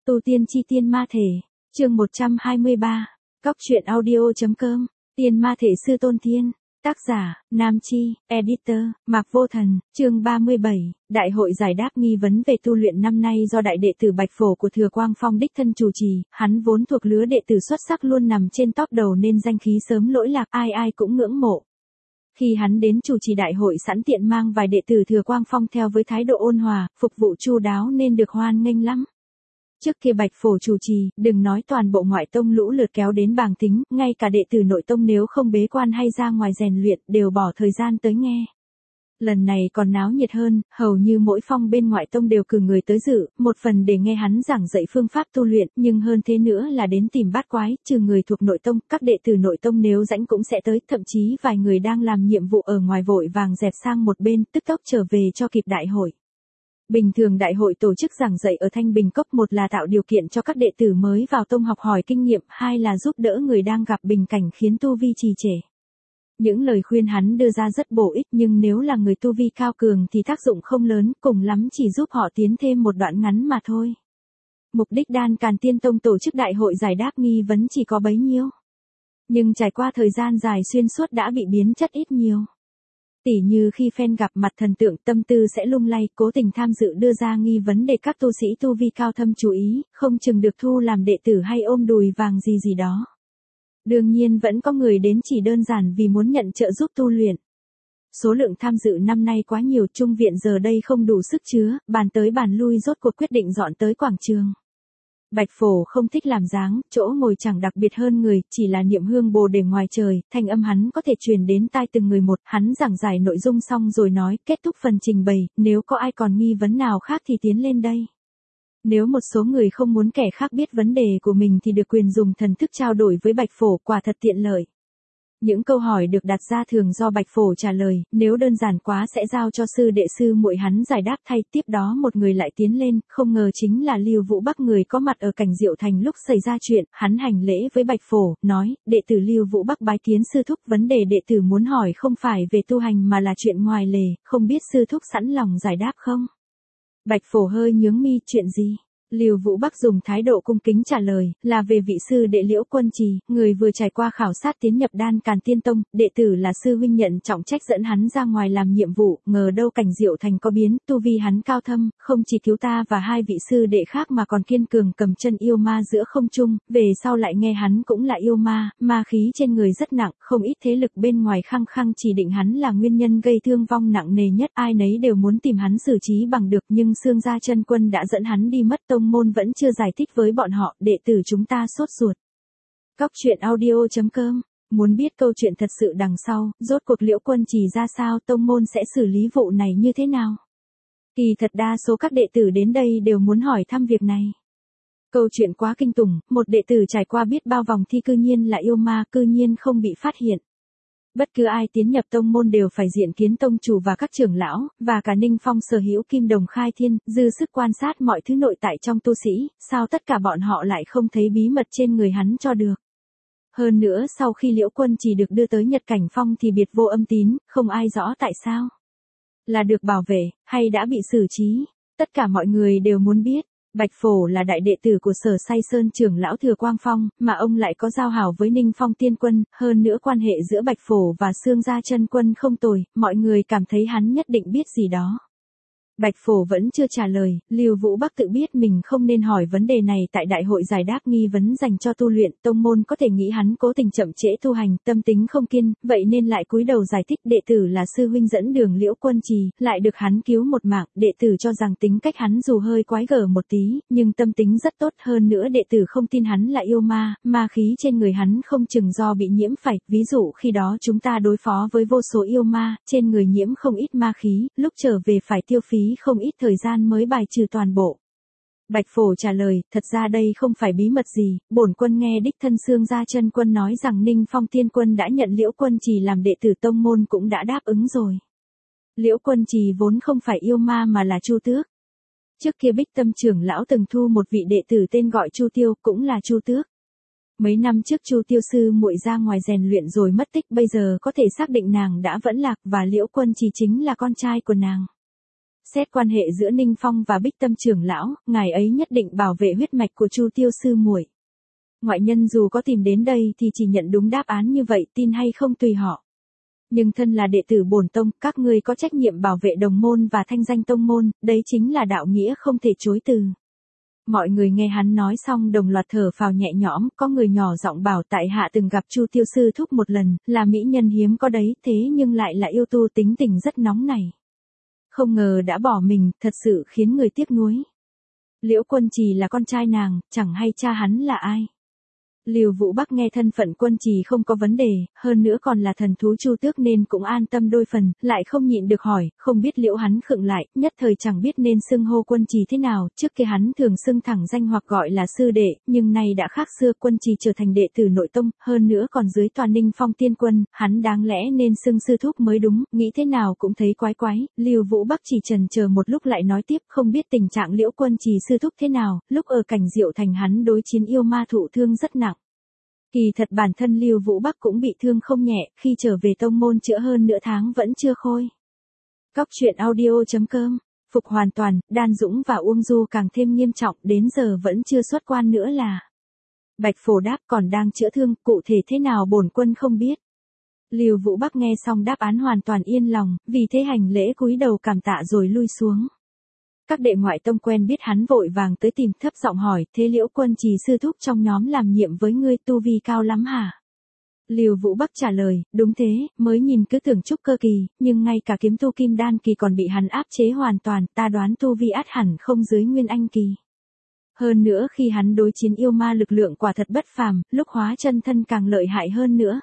Tu tiên chi tiên ma thể, chương 123, Cóc truyện audio.com, Tiên ma thể sư Tôn Thiên, tác giả, Nam Chi, editor, Mạc Vô Thần, chương 37, Đại hội giải đáp nghi vấn về tu luyện năm nay do đại đệ tử Bạch Phổ của Thừa Quang Phong đích thân chủ trì, hắn vốn thuộc lứa đệ tử xuất sắc luôn nằm trên top đầu nên danh khí sớm lỗi lạc, ai ai cũng ngưỡng mộ. Khi hắn đến chủ trì đại hội sẵn tiện mang vài đệ tử Thừa Quang Phong theo với thái độ ôn hòa, phục vụ chu đáo nên được hoan nghênh lắm. Trước kia Bạch Phổ chủ trì, đừng nói toàn bộ ngoại tông lũ lượt kéo đến bàng tính, ngay cả đệ tử nội tông nếu không bế quan hay ra ngoài rèn luyện đều bỏ thời gian tới nghe. Lần này còn náo nhiệt hơn, hầu như mỗi phong bên ngoại tông đều cử người tới dự, một phần để nghe hắn giảng dạy phương pháp tu luyện, nhưng hơn thế nữa là đến tìm bát quái, trừ người thuộc nội tông, các đệ tử nội tông nếu rãnh cũng sẽ tới, thậm chí vài người đang làm nhiệm vụ ở ngoài vội vàng dẹp sang một bên, tức tốc trở về cho kịp đại hội. Bình thường đại hội tổ chức giảng dạy ở Thanh Bình Cốc, một là tạo điều kiện cho các đệ tử mới vào tông học hỏi kinh nghiệm, hai là giúp đỡ người đang gặp bình cảnh khiến tu vi trì trệ. Những lời khuyên hắn đưa ra rất bổ ích, nhưng nếu là người tu vi cao cường thì tác dụng không lớn, cùng lắm chỉ giúp họ tiến thêm một đoạn ngắn mà thôi. Mục đích Đan Càn Tiên Tông tổ chức đại hội giải đáp nghi vấn chỉ có bấy nhiêu. Nhưng trải qua thời gian dài xuyên suốt đã bị biến chất ít nhiều. Tỉ như khi fan gặp mặt thần tượng, tâm tư sẽ lung lay, cố tình tham dự đưa ra nghi vấn để các tu sĩ tu vi cao thâm chú ý, không chừng được thu làm đệ tử hay ôm đùi vàng gì gì đó. Đương nhiên vẫn có người đến chỉ đơn giản vì muốn nhận trợ giúp tu luyện. Số lượng tham dự năm nay quá nhiều, trung viện giờ đây không đủ sức chứa, bàn tới bàn lui rốt cuộc quyết định dọn tới quảng trường. Bạch Phổ không thích làm dáng, chỗ ngồi chẳng đặc biệt hơn người, chỉ là niệm hương bồ để ngoài trời, thanh âm hắn có thể truyền đến tai từng người một, hắn giảng giải nội dung xong rồi nói, kết thúc phần trình bày, nếu có ai còn nghi vấn nào khác thì tiến lên đây. Nếu một số người không muốn kẻ khác biết vấn đề của mình thì được quyền dùng thần thức trao đổi với Bạch Phổ, quả thật tiện lợi. Những câu hỏi được đặt ra thường do Bạch Phổ trả lời, nếu đơn giản quá sẽ giao cho sư đệ sư muội hắn giải đáp thay, tiếp đó một người lại tiến lên, không ngờ chính là Lưu Vũ Bắc, người có mặt ở Cảnh Diệu Thành lúc xảy ra chuyện, hắn hành lễ với Bạch Phổ, nói, đệ tử Lưu Vũ Bắc bái kiến sư thúc, vấn đề đệ tử muốn hỏi không phải về tu hành mà là chuyện ngoài lề, không biết sư thúc sẵn lòng giải đáp không? Bạch Phổ hơi nhướng mi, chuyện gì? Lưu Vũ Bắc dùng thái độ cung kính trả lời, là về vị sư đệ Liễu Quân Trì, người vừa trải qua khảo sát tiến nhập Đan Càn Tiên Tông, đệ tử là sư huynh nhận trọng trách dẫn hắn ra ngoài làm nhiệm vụ, ngờ đâu Cảnh Diệu Thành có biến, tu vi hắn cao thâm, không chỉ cứu ta và hai vị sư đệ khác mà còn kiên cường cầm chân yêu ma giữa không trung, về sau lại nghe hắn cũng là yêu ma, ma khí trên người rất nặng, không ít thế lực bên ngoài khăng khăng chỉ định hắn là nguyên nhân gây thương vong nặng nề nhất, ai nấy đều muốn tìm hắn xử trí bằng được, nhưng Xương Gia Chân Quân đã dẫn hắn đi mất, tông môn vẫn chưa giải thích với bọn họ, đệ tử chúng ta sốt ruột. Cóc truyện audio.com, muốn biết câu chuyện thật sự đằng sau, rốt cuộc Liễu Quân Trì ra sao, tông môn sẽ xử lý vụ này như thế nào? Kỳ thật đa số các đệ tử đến đây đều muốn hỏi thăm việc này. Câu chuyện quá kinh tủng, một đệ tử trải qua biết bao vòng thi cư nhiên là yêu ma, cư nhiên không bị phát hiện. Bất cứ ai tiến nhập tông môn đều phải diện kiến tông chủ và các trưởng lão, và cả Ninh Phong sở hữu kim đồng khai thiên, dư sức quan sát mọi thứ nội tại trong tu sĩ, sao tất cả bọn họ lại không thấy bí mật trên người hắn cho được. Hơn nữa sau khi Liễu Quân Trì được đưa tới Nhật Cảnh Phong thì biệt vô âm tín, không ai rõ tại sao. Là được bảo vệ, hay đã bị xử trí, tất cả mọi người đều muốn biết. Bạch Phổ là đại đệ tử của Sở Say Sơn trưởng lão Thừa Quang Phong, mà ông lại có giao hảo với Ninh Phong Tiên Quân, hơn nữa quan hệ giữa Bạch Phổ và Xương Gia Chân Quân không tồi, mọi người cảm thấy hắn nhất định biết gì đó. Bạch Phổ vẫn chưa trả lời, Lưu Vũ Bắc tự biết mình không nên hỏi vấn đề này tại đại hội giải đáp nghi vấn dành cho tu luyện, tông môn có thể nghĩ hắn cố tình chậm trễ tu hành, tâm tính không kiên, vậy nên lại cúi đầu giải thích, đệ tử là sư huynh dẫn đường Liễu Quân Trì, lại được hắn cứu một mạng, đệ tử cho rằng tính cách hắn dù hơi quái gở một tí, nhưng tâm tính rất tốt, hơn nữa đệ tử không tin hắn là yêu ma, ma khí trên người hắn không chừng do bị nhiễm phải, ví dụ khi đó chúng ta đối phó với vô số yêu ma, trên người nhiễm không ít ma khí, lúc trở về phải tiêu phí không ít thời gian mới bài trừ toàn bộ. Bạch Phổ trả lời, thật ra đây không phải bí mật gì, bổn quân nghe đích thân Xương Gia Chân Quân nói rằng Ninh Phong Tiên Quân đã nhận Liễu Quân Trì làm đệ tử tông môn cũng đã đáp ứng rồi. Liễu Quân Trì vốn không phải yêu ma mà là Chu Tước. Trước kia Bích Tâm trưởng lão từng thu một vị đệ tử tên gọi Chu Tiêu, cũng là Chu Tước. Mấy năm trước Chu Tiêu sư muội ra ngoài rèn luyện rồi mất tích, bây giờ có thể xác định nàng đã vẫn lạc và Liễu Quân Trì chính là con trai của nàng. Xét quan hệ giữa Ninh Phong và Bích Tâm trưởng lão, ngài ấy nhất định bảo vệ huyết mạch của Chu Tiêu sư muội. Ngoại nhân dù có tìm đến đây thì chỉ nhận đúng đáp án như vậy, tin hay không tùy họ. Nhưng thân là đệ tử bổn tông, các ngươi có trách nhiệm bảo vệ đồng môn và thanh danh tông môn, đấy chính là đạo nghĩa không thể chối từ. Mọi người nghe hắn nói xong đồng loạt thở phào nhẹ nhõm, có người nhỏ giọng bảo tại hạ từng gặp Chu Tiêu sư thúc một lần, là mỹ nhân hiếm có đấy, thế nhưng lại là yêu tu tính tình rất nóng này. Không ngờ đã bỏ mình, thật sự khiến người tiếc nuối. Liễu Quân Trì là con trai nàng, chẳng hay cha hắn là ai. Lưu Vũ Bắc nghe thân phận Quân Trì không có vấn đề, hơn nữa còn là thần thú Chu Tước nên cũng an tâm đôi phần, lại không nhịn được hỏi, không biết Liễu hắn khựng lại, nhất thời chẳng biết nên xưng hô Quân Trì thế nào, trước kia hắn thường xưng thẳng danh hoặc gọi là sư đệ, nhưng nay đã khác xưa, Quân Trì trở thành đệ tử nội tông, hơn nữa còn dưới tòa Ninh Phong Tiên Quân, hắn đáng lẽ nên xưng sư thúc mới đúng, nghĩ thế nào cũng thấy quái quái. Lưu Vũ Bắc chỉ chần chờ một lúc lại nói tiếp, không biết tình trạng Liễu Quân Trì sư thúc thế nào, lúc ở cảnh Diệu Thành hắn đối chiến yêu ma thụ thương rất nặng. Kỳ thật bản thân Lưu Vũ Bắc cũng bị thương không nhẹ, khi trở về tông môn chữa hơn nửa tháng vẫn chưa khôi. Cóc truyện audio.com, phục hoàn toàn, Đan Dũng và Uông Du càng thêm nghiêm trọng, đến giờ vẫn chưa xuất quan nữa là. Bạch Phổ đáp, còn đang chữa thương, cụ thể thế nào bổn quân không biết. Lưu Vũ Bắc nghe xong đáp án hoàn toàn yên lòng, vì thế hành lễ cúi đầu cảm tạ rồi lui xuống. Các đệ ngoại tông quen biết hắn vội vàng tới tìm, thấp giọng hỏi, thế Liễu Quân Trì sư thúc trong nhóm làm nhiệm với ngươi tu vi cao lắm hả? Lưu Vũ Bắc trả lời, đúng thế, mới nhìn cứ tưởng trúc cơ kỳ, nhưng ngay cả kiếm tu kim đan kỳ còn bị hắn áp chế hoàn toàn, ta đoán tu vi ắt hẳn không dưới nguyên anh kỳ. Hơn nữa khi hắn đối chiến yêu ma lực lượng quả thật bất phàm, lúc hóa chân thân càng lợi hại hơn nữa.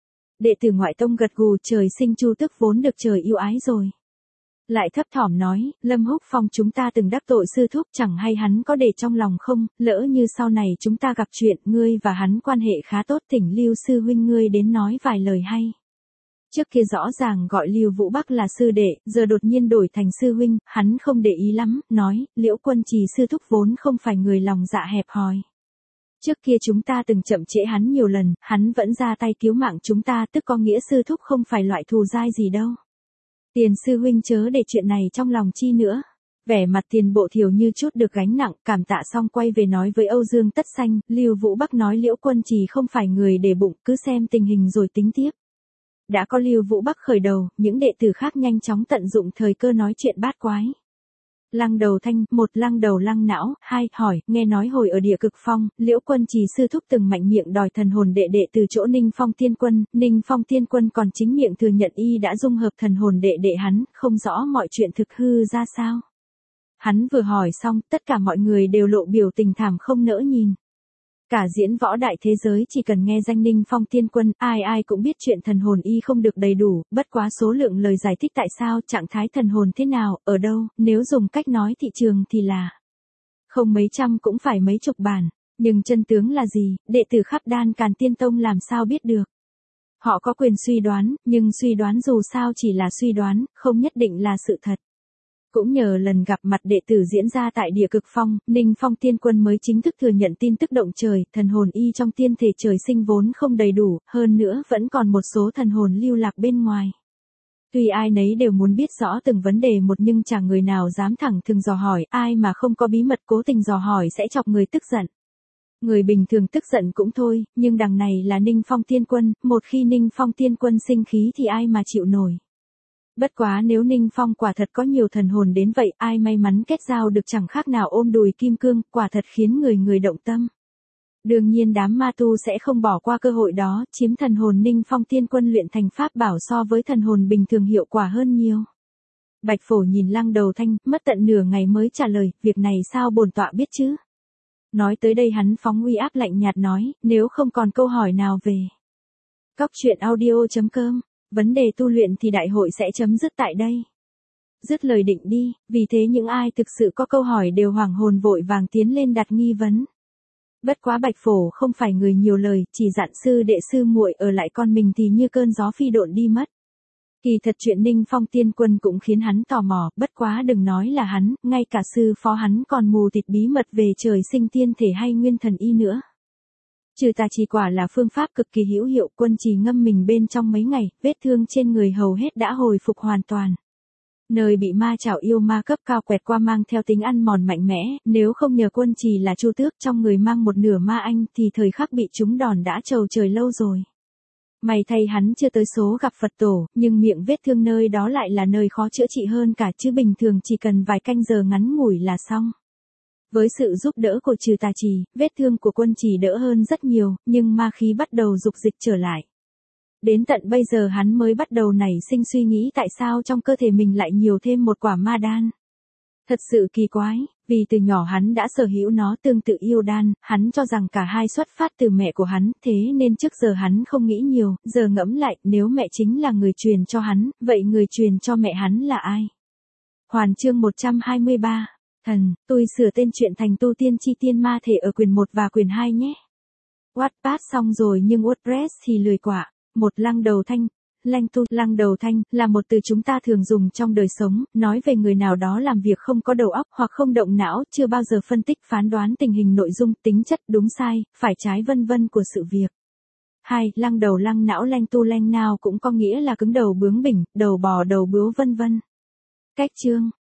Đệ tử ngoại tông gật gù, trời sinh Chu Tước vốn được trời yêu ái rồi. Lại thấp thỏm nói, Lâm Húc Phong chúng ta từng đắc tội sư thúc, chẳng hay hắn có để trong lòng không, lỡ như sau này chúng ta gặp chuyện, ngươi và hắn quan hệ khá tốt, thỉnh Lưu sư huynh ngươi đến nói vài lời hay. Trước kia rõ ràng gọi Lưu Vũ Bắc là sư đệ, giờ đột nhiên đổi thành sư huynh, hắn không để ý lắm, nói, Liễu Quân Trì sư thúc vốn không phải người lòng dạ hẹp hòi. Trước kia chúng ta từng chậm trễ hắn nhiều lần, hắn vẫn ra tay cứu mạng chúng ta, tức có nghĩa sư thúc không phải loại thù dai gì đâu. Tiền sư huynh chớ để chuyện này trong lòng chi nữa. Vẻ mặt Tiền Bộ Thiểu như chút được gánh nặng, cảm tạ xong quay về nói với Âu Dương Tất Xanh, Lưu Vũ Bắc nói Liễu Quân Trì không phải người để bụng, cứ xem tình hình rồi tính tiếp. Đã có Lưu Vũ Bắc khởi đầu, những đệ tử khác nhanh chóng tận dụng thời cơ nói chuyện bát quái. Lăng Đầu Thanh, một Lăng Đầu Lăng Não, hai hỏi, nghe nói hồi ở Địa Cực Phong, Liễu Quân Trì sư thúc từng mạnh miệng đòi thần hồn đệ đệ từ chỗ Ninh Phong Tiên Quân còn chính miệng thừa nhận y đã dung hợp thần hồn đệ đệ hắn, không rõ mọi chuyện thực hư ra sao. Hắn vừa hỏi xong, tất cả mọi người đều lộ biểu tình thảm không nỡ nhìn. Cả diễn võ đại thế giới chỉ cần nghe danh Ninh Phong Tiên Quân, ai ai cũng biết chuyện thần hồn y không được đầy đủ, bất quá số lượng lời giải thích tại sao, trạng thái thần hồn thế nào, ở đâu, nếu dùng cách nói thị trường thì là không mấy trăm cũng phải mấy chục bản, nhưng chân tướng là gì, đệ tử khắp Đan Càn Tiên Tông làm sao biết được. Họ có quyền suy đoán, nhưng suy đoán dù sao chỉ là suy đoán, không nhất định là sự thật. Cũng nhờ lần gặp mặt đệ tử diễn ra tại Địa Cực Phong, Ninh Phong Tiên Quân mới chính thức thừa nhận tin tức động trời, thần hồn y trong tiên thể trời sinh vốn không đầy đủ, hơn nữa vẫn còn một số thần hồn lưu lạc bên ngoài. Tuy ai nấy đều muốn biết rõ từng vấn đề một nhưng chẳng người nào dám thẳng thừng dò hỏi, ai mà không có bí mật cố tình dò hỏi sẽ chọc người tức giận. Người bình thường tức giận cũng thôi, nhưng đằng này là Ninh Phong Tiên Quân, một khi Ninh Phong Tiên Quân sinh khí thì ai mà chịu nổi. Bất quá nếu Ninh Phong quả thật có nhiều thần hồn đến vậy, ai may mắn kết giao được chẳng khác nào ôm đùi kim cương, quả thật khiến người động tâm. Đương nhiên đám ma tu sẽ không bỏ qua cơ hội đó, chiếm thần hồn Ninh Phong Tiên Quân luyện thành pháp bảo so với thần hồn bình thường hiệu quả hơn nhiều. Bạch Phổ nhìn Lăng Đầu Thanh, mất tận nửa ngày mới trả lời, việc này sao bổn tọa biết chứ? Nói tới đây hắn phóng uy áp lạnh nhạt nói, nếu không còn câu hỏi nào về Cóc truyện audio.com, vấn đề tu luyện thì đại hội sẽ chấm dứt tại đây. Dứt lời định đi, vì thế những ai thực sự có câu hỏi đều hoảng hồn vội vàng tiến lên đặt nghi vấn. Bất quá Bạch Phổ không phải người nhiều lời, chỉ dặn sư đệ sư muội ở lại con mình thì như cơn gió phi độn đi mất. Kỳ thật chuyện Ninh Phong Tiên Quân cũng khiến hắn tò mò, bất quá đừng nói là hắn, ngay cả sư phó hắn còn mù tịt bí mật về trời sinh tiên thể hay nguyên thần y nữa. Trừ tà trì quả là phương pháp cực kỳ hữu hiệu, Quân Trì ngâm mình bên trong mấy ngày, vết thương trên người hầu hết đã hồi phục hoàn toàn. Nơi bị ma chảo yêu ma cấp cao quẹt qua mang theo tính ăn mòn mạnh mẽ, nếu không nhờ quân trì là Chu Tước trong người mang một nửa ma anh thì thời khắc bị chúng đòn đã trầu trời lâu rồi. May thay hắn chưa tới số gặp Phật tổ, nhưng miệng vết thương nơi đó lại là nơi khó chữa trị hơn cả chứ bình thường chỉ cần vài canh giờ ngắn ngủi là xong. Với sự giúp đỡ của trừ tà trì, vết thương của quân trì đỡ hơn rất nhiều, nhưng ma khí bắt đầu dục dịch trở lại. Đến tận bây giờ hắn mới bắt đầu nảy sinh suy nghĩ tại sao trong cơ thể mình lại nhiều thêm một quả ma đan. Thật sự kỳ quái, vì từ nhỏ hắn đã sở hữu nó tương tự yêu đan, hắn cho rằng cả hai xuất phát từ mẹ của hắn, thế nên trước giờ hắn không nghĩ nhiều, giờ ngẫm lại, nếu mẹ chính là người truyền cho hắn, vậy người truyền cho mẹ hắn là ai? Hoàn chương 123, thần, tôi sửa tên truyện thành Tu Tiên Chi Tiên Ma Thể ở quyển 1 và quyển 2 nhé. Wattpad xong rồi nhưng WordPress thì lười quả. Một lăng đầu thanh. Lăng đầu thanh là một từ chúng ta thường dùng trong đời sống, nói về người nào đó làm việc không có đầu óc hoặc không động não, chưa bao giờ phân tích phán đoán tình hình nội dung, tính chất, đúng sai, phải trái vân vân của sự việc. 2. Lăng đầu lăng não lanh nào cũng có nghĩa là cứng đầu bướng bỉnh, đầu bò đầu bướu vân vân. Cách chương.